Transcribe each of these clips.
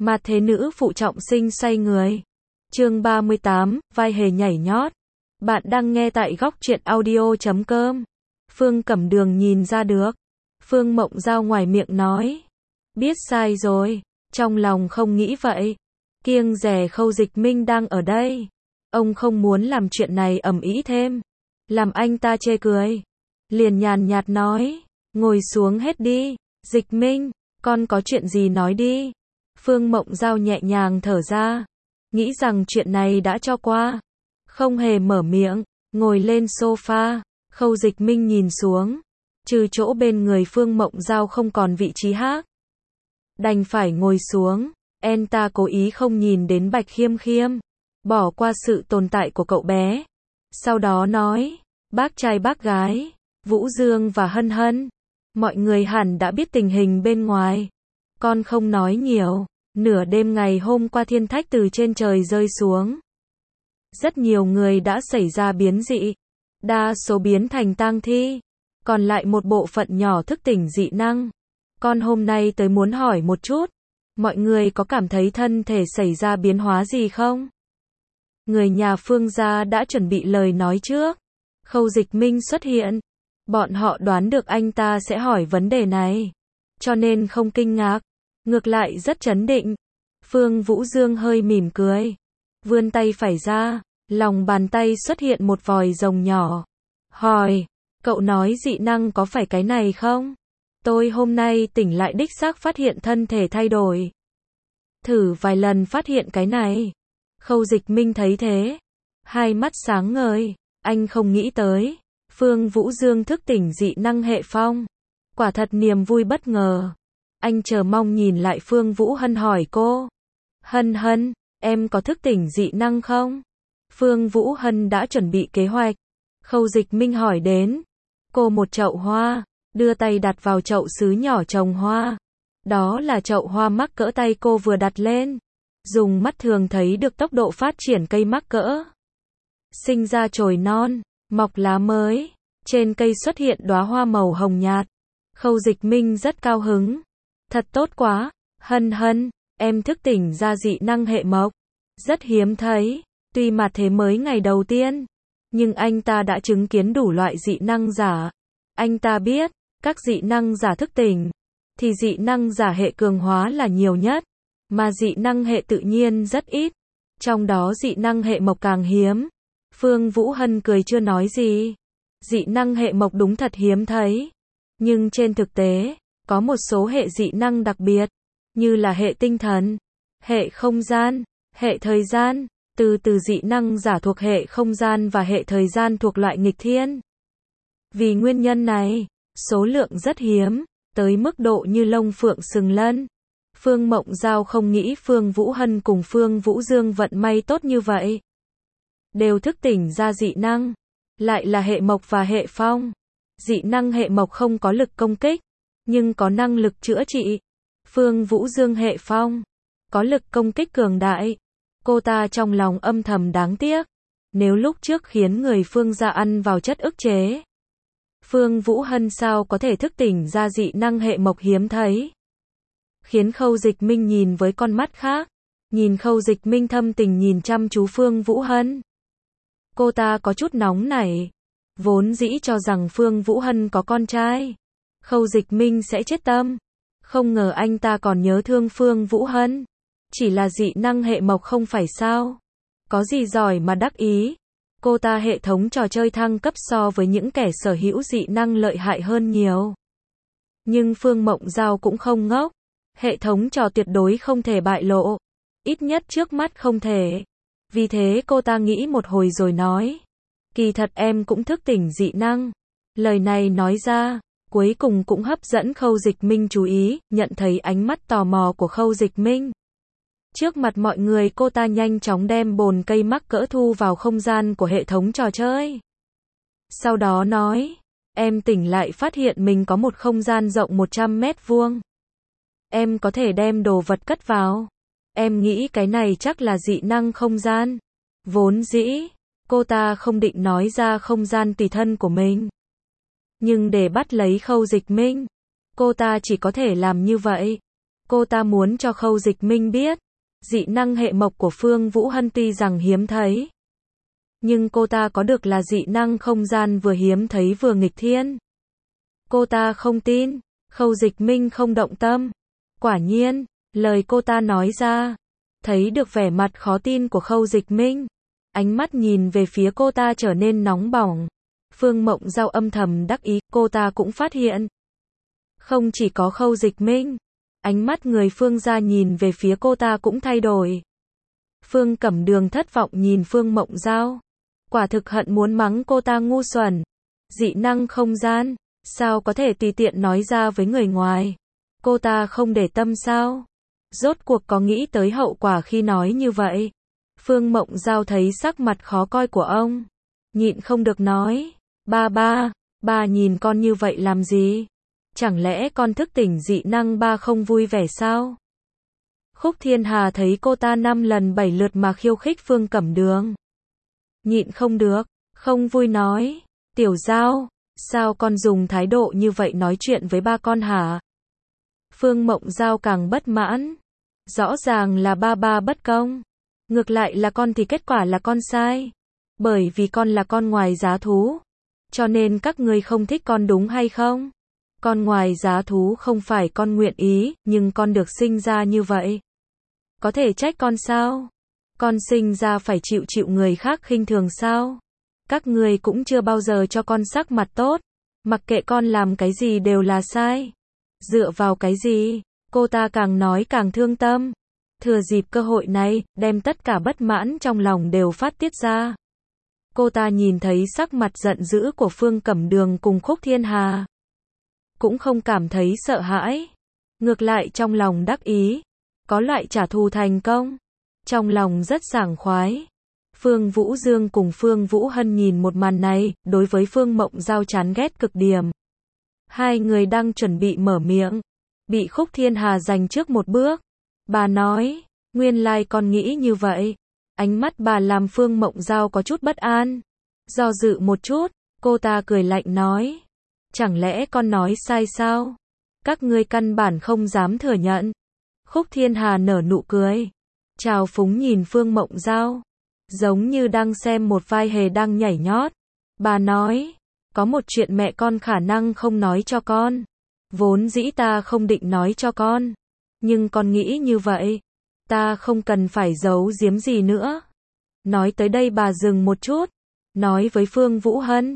Mà thế nữ phụ trọng sinh xoay người. Chương 38, vai hề nhảy nhót. Bạn đang nghe tại góc truyện audio.com. Phương Cẩm Đường nhìn ra được. Phương Mộng Giao ngoài miệng nói. Biết sai rồi, trong lòng không nghĩ vậy. Kiêng dè Khâu Dịch Minh đang ở đây. Ông không muốn làm chuyện này ầm ĩ thêm. Làm anh ta chê cười. Liền nhàn nhạt nói. Ngồi xuống hết đi. Dịch Minh, con có chuyện gì nói đi. Phương Mộng Giao nhẹ nhàng thở ra. Nghĩ rằng chuyện này đã cho qua. Không hề mở miệng. Ngồi lên sofa. Khâu Dịch Minh nhìn xuống. Trừ chỗ bên người Phương Mộng Giao không còn vị trí khác. Đành phải ngồi xuống. Anh ta cố ý không nhìn đến Bạch Khiêm Khiêm. Bỏ qua sự tồn tại của cậu bé. Sau đó nói. Bác trai bác gái. Vũ Dương và Hân Hân. Mọi người hẳn đã biết tình hình bên ngoài. Con không nói nhiều. Nửa đêm ngày hôm qua thiên thạch từ trên trời rơi xuống. Rất nhiều người đã xảy ra biến dị. Đa số biến thành tang thi. Còn lại một bộ phận nhỏ thức tỉnh dị năng. Con hôm nay tới muốn hỏi một chút. Mọi người có cảm thấy thân thể xảy ra biến hóa gì không? Người nhà Phương gia đã chuẩn bị lời nói trước. Khâu Dịch Minh xuất hiện. Bọn họ đoán được anh ta sẽ hỏi vấn đề này. Cho nên không kinh ngạc. Ngược lại rất trấn định. Phương Vũ Dương hơi mỉm cười. Vươn tay phải ra. Lòng bàn tay xuất hiện một vòi rồng nhỏ. Hỏi. Cậu nói dị năng có phải cái này không? Tôi hôm nay tỉnh lại đích xác phát hiện thân thể thay đổi. Thử vài lần phát hiện cái này. Khâu Dịch Minh thấy thế. Hai mắt sáng ngời. Anh không nghĩ tới. Phương Vũ Dương thức tỉnh dị năng hệ phong. Quả thật niềm vui bất ngờ. Anh chờ mong nhìn lại Phương Vũ Hân hỏi cô. Hân Hân, em có thức tỉnh dị năng không? Phương Vũ Hân đã chuẩn bị kế hoạch. Khâu Dịch Minh hỏi đến. Cô một chậu hoa. Đưa tay đặt vào chậu sứ nhỏ trồng hoa. Đó là chậu hoa mắc cỡ tay cô vừa đặt lên. Dùng mắt thường thấy được tốc độ phát triển cây mắc cỡ. Sinh ra chồi non, mọc lá mới. Trên cây xuất hiện đóa hoa màu hồng nhạt. Khâu Dịch Minh rất cao hứng. Thật tốt quá, Hân Hân, em thức tỉnh ra dị năng hệ mộc. Rất hiếm thấy, tuy mà thế mới ngày đầu tiên. Nhưng anh ta đã chứng kiến đủ loại dị năng giả. Anh ta biết, các dị năng giả thức tỉnh, thì dị năng giả hệ cường hóa là nhiều nhất, mà dị năng hệ tự nhiên rất ít. Trong đó dị năng hệ mộc càng hiếm. Phương Vũ Hân cười chưa nói gì. Dị năng hệ mộc đúng thật hiếm thấy. Nhưng trên thực tế, có một số hệ dị năng đặc biệt, như là hệ tinh thần, hệ không gian, hệ thời gian. Từ dị năng giả thuộc hệ không gian và hệ thời gian thuộc loại nghịch thiên. Vì nguyên nhân này, số lượng rất hiếm, tới mức độ như lông phượng sừng lân. Phương Mộng Giao không nghĩ Phương Vũ Hân cùng Phương Vũ Dương vận may tốt như vậy. Đều thức tỉnh ra dị năng, lại là hệ mộc và hệ phong. Dị năng hệ mộc không có lực công kích, nhưng có năng lực chữa trị. Phương Vũ Dương hệ phong, có lực công kích cường đại. Cô ta trong lòng âm thầm đáng tiếc. Nếu lúc trước khiến người Phương gia ăn vào chất ức chế. Phương Vũ Hân sao có thể thức tỉnh ra dị năng hệ mộc hiếm thấy. Khiến Khâu Dịch Minh nhìn với con mắt khác. Nhìn Khâu Dịch Minh thâm tình nhìn chăm chú Phương Vũ Hân. Cô ta có chút nóng nảy. Vốn dĩ cho rằng Phương Vũ Hân có con trai. Khâu Dịch Minh sẽ chết tâm. Không ngờ anh ta còn nhớ thương Phương Vũ Hân. Chỉ là dị năng hệ mộc không phải sao. Có gì giỏi mà đắc ý. Cô ta hệ thống trò chơi thăng cấp so với những kẻ sở hữu dị năng lợi hại hơn nhiều. Nhưng Phương Mộng Giao cũng không ngốc. Hệ thống trò tuyệt đối không thể bại lộ. Ít nhất trước mắt không thể. Vì thế cô ta nghĩ một hồi rồi nói. Kỳ thật em cũng thức tỉnh dị năng. Lời này nói ra, cuối cùng cũng hấp dẫn Khâu Dịch Minh chú ý, nhận thấy ánh mắt tò mò của Khâu Dịch Minh. Trước mặt mọi người cô ta nhanh chóng đem bồn cây mắc cỡ thu vào không gian của hệ thống trò chơi. Sau đó nói, em tỉnh lại phát hiện mình có một không gian rộng 100 mét vuông. Em có thể đem đồ vật cất vào. Em nghĩ cái này chắc là dị năng không gian. Vốn dĩ, cô ta không định nói ra không gian tùy thân của mình. Nhưng để bắt lấy Khâu Dịch Minh, cô ta chỉ có thể làm như vậy. Cô ta muốn cho Khâu Dịch Minh biết, dị năng hệ mộc của Phương Vũ Hân tuy rằng hiếm thấy, nhưng cô ta có được là dị năng không gian vừa hiếm thấy vừa nghịch thiên. Cô ta không tin, Khâu Dịch Minh không động tâm. Quả nhiên, lời cô ta nói ra, thấy được vẻ mặt khó tin của Khâu Dịch Minh, ánh mắt nhìn về phía cô ta trở nên nóng bỏng. Phương Mộng Giao âm thầm đắc ý, cô ta cũng phát hiện. Không chỉ có Khâu Dịch Minh, ánh mắt người Phương gia nhìn về phía cô ta cũng thay đổi. Phương Cẩm Đường thất vọng nhìn Phương Mộng Giao, quả thực hận muốn mắng cô ta ngu xuẩn. Dị năng không gian, sao có thể tùy tiện nói ra với người ngoài? Cô ta không để tâm sao? Rốt cuộc có nghĩ tới hậu quả khi nói như vậy? Phương Mộng Giao thấy sắc mặt khó coi của ông, nhịn không được nói, ba nhìn con như vậy làm gì? Chẳng lẽ con thức tỉnh dị năng ba không vui vẻ sao? Khúc Thiên Hà thấy cô ta 5 lần 7 lượt mà khiêu khích Phương Cẩm Đường, nhịn không được, không vui nói, Tiểu Giao, sao con dùng thái độ như vậy nói chuyện với ba con hả? Phương Mộng Giao càng bất mãn, rõ ràng là ba bất công, ngược lại là con thì kết quả là con sai, bởi vì con là con ngoài giá thú, cho nên các ngươi không thích con đúng hay không? Con ngoài giá thú không phải con nguyện ý, nhưng con được sinh ra như vậy, có thể trách con sao? Con sinh ra phải chịu người khác khinh thường sao? Các ngươi cũng chưa bao giờ cho con sắc mặt tốt, mặc kệ con làm cái gì đều là sai. Dựa vào cái gì? Cô ta càng nói càng thương tâm, thừa dịp cơ hội này, đem tất cả bất mãn trong lòng đều phát tiết ra. Cô ta nhìn thấy sắc mặt giận dữ của Phương Cẩm Đường cùng Khúc Thiên Hà, cũng không cảm thấy sợ hãi, ngược lại trong lòng đắc ý, có loại trả thù thành công, trong lòng rất sảng khoái. Phương Vũ Dương cùng Phương Vũ Hân nhìn một màn này, đối với Phương Mộng Giao chán ghét cực điểm. Hai người đang chuẩn bị mở miệng, bị Khúc Thiên Hà giành trước một bước. Bà nói, nguyên lai con nghĩ như vậy. Ánh mắt bà làm Phương Mộng Giao có chút bất an. Do dự một chút, cô ta cười lạnh nói, chẳng lẽ con nói sai sao? Các ngươi căn bản không dám thừa nhận. Khúc Thiên Hà nở nụ cười, trào phúng nhìn Phương Mộng Giao, giống như đang xem một vai hề đang nhảy nhót. Bà nói, có một chuyện mẹ con khả năng không nói cho con. Vốn dĩ ta không định nói cho con, nhưng con nghĩ như vậy, ta không cần phải giấu giếm gì nữa. Nói tới đây bà dừng một chút, nói với Phương Vũ Hân,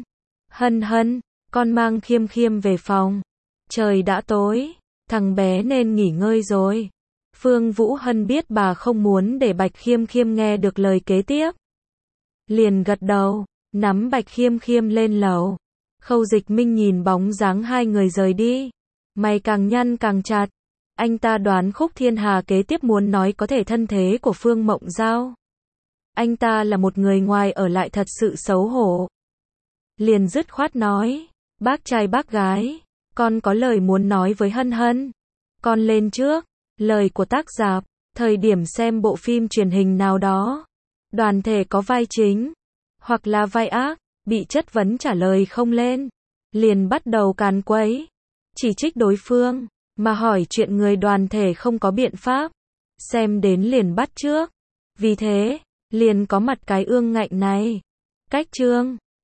Hân, con mang Khiêm Khiêm về phòng. Trời đã tối, thằng bé nên nghỉ ngơi rồi. Phương Vũ Hân biết bà không muốn để Bạch Khiêm Khiêm nghe được lời kế tiếp, liền gật đầu, nắm Bạch Khiêm Khiêm lên lầu. Khâu Dịch Minh nhìn bóng dáng hai người rời đi, mày càng nhăn càng chặt. Anh ta đoán Khúc Thiên Hà kế tiếp muốn nói có thể thân thế của Phương Mộng Giao. Anh ta là một người ngoài ở lại thật sự xấu hổ. Liền dứt khoát nói, bác trai bác gái, con có lời muốn nói với Hân. Con lên trước, lời của tác giả, thời điểm xem bộ phim truyền hình nào đó, đoàn thể có vai chính, hoặc là vai ác, bị chất vấn trả lời không lên, liền bắt đầu càn quấy, chỉ trích đối phương, mà hỏi chuyện người đoàn thể không có biện pháp, xem đến liền bắt chước. Vì thế, liền có mặt cái ương ngạnh này. Cách chương